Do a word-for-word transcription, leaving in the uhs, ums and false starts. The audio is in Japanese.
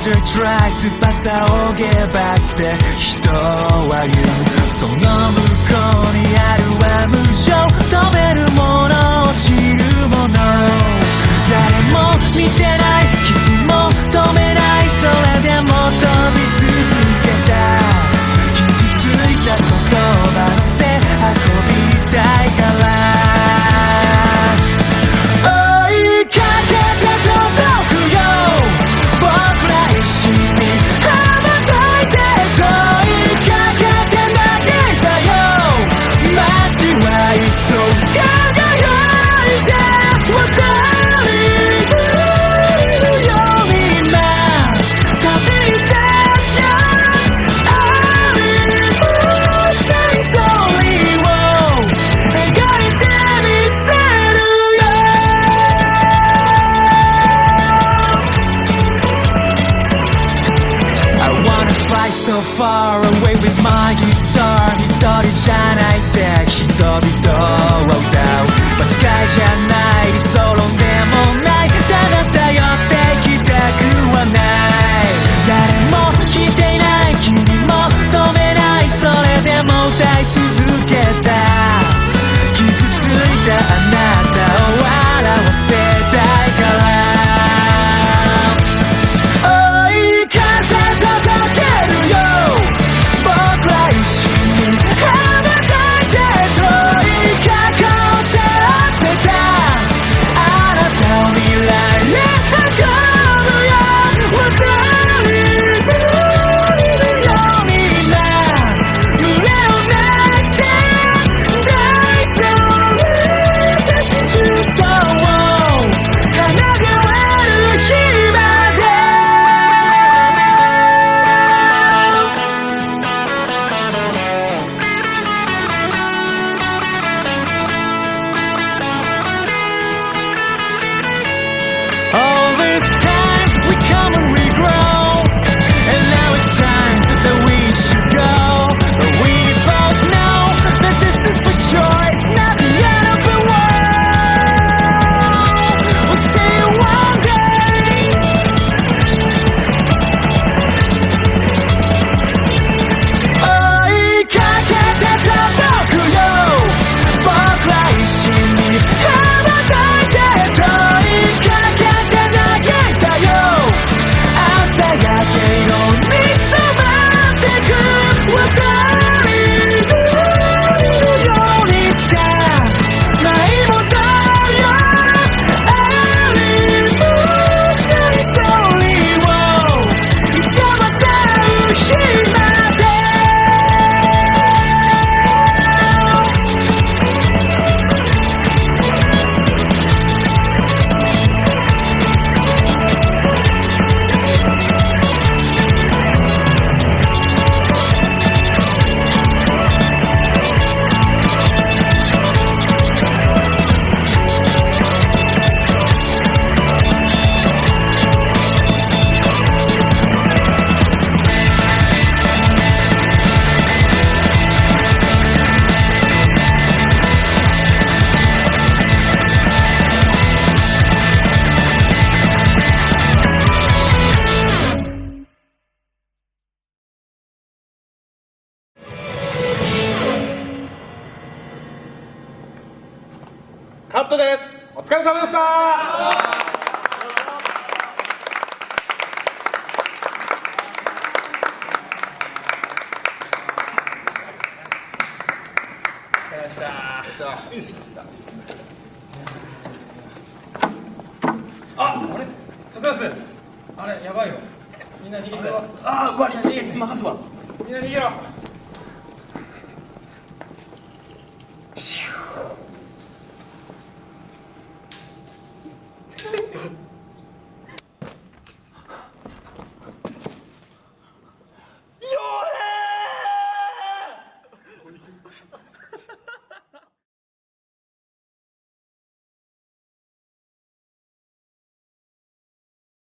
Future Try 翼をげばって人は言う。その向こうにあるは無情、止めるもの落ちるもの、誰も見てない君も止めない、それでも飛び続けた。傷ついた言葉の背運びたいから追いかけて届くよ、僕ら一緒に羽ばたいて問いかけて投げたよ、街は急ぐ輝いて渡りるよみんな旅立つよ、ありもしないストーリーを描いてみせるよ。 I wanna fly so far away with my guitar 一人じゃないって人々を歌う、間違いじゃない理想論でもない、ただ頼ってきたくはない、誰も聞いていない君も止めない、それでも歌い続けた。傷ついたあなたを笑わせたいから追い風届けるよ、僕ら一緒に羽ばたいて問いかけせ合ってた、あなたを未来へ運ぶよ、渡り鳥るよみんな胸を鳴らして大それで真実そう奏でる日まで。All this time we come and we grow, and now it's time that we should go. But we both know that this is for sure, it's not the end of the world. We'll see you one day.追いかけて届くよ、僕ら一緒に羽ばたいて問いかけて投げたよ、朝焼け色に染まってく渡り鳥るようにしかないものよ、ありもしないストーリーをいつかまた会う日まで。 カットです。お疲れ様でした。あ、あれ、さすがです。あれ、やばいよ。みんな逃げて。ああ、悪い。逃げて。任すわ。みんな逃げろ。傭兵